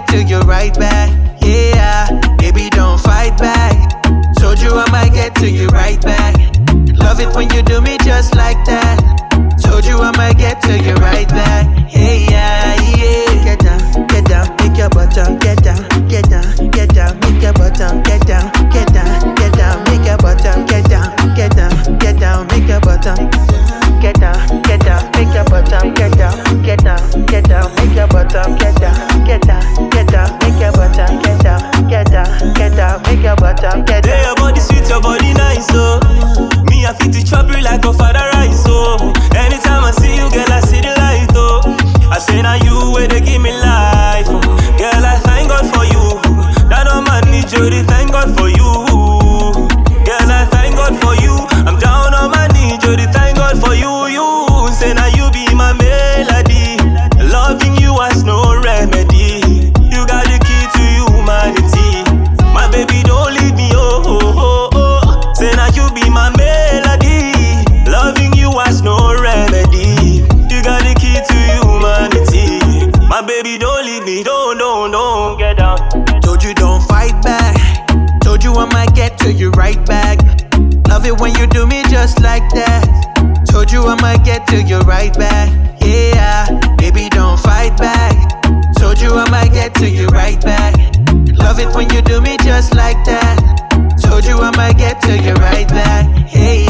get to you right back. Yeah, baby, don't fight back. Told you I might get to you right back. Love it when you do me just like that. Told you I might get to you right back. Hey, yeah, yeah. Get down, make your bottom, get down, get down, get down, make your bottom, get down, get down, get down, make your bottom, get down, get down, get down, make your bottom, get down, make your bottom, get down, get down, get down, make your bottom, get down, get down, get down, make your bottom, get down, get down, get down, make your bottom, get down. Yeah, your body sweet, your body nice, oh. Me, I fit to chop you like a father rice, oh. Anytime I see you, girl, I see the light, oh. I say now you where they give me life, oh. Girl, I thank God for you. That no man need you, thank God for you. Girl, I thank God for you. I'm down on my knees, Jody, thank God for you. You say now you be my melody. Loving you has no remedy. You got the key to humanity. My baby, don't leave me, oh, oh, oh, oh. Say now you be my melody. Loving you has no remedy. You got the key to humanity. My baby, don't leave me, don't get down. Told you don't fight back. Told you I might get to you right back. Love it when you do me just like that. Told you I might get to you right back. Yeah, baby, don't fight back. Told you I might get to you right back. Love it when you do me just like that. Told you I might get to you right back. Hey,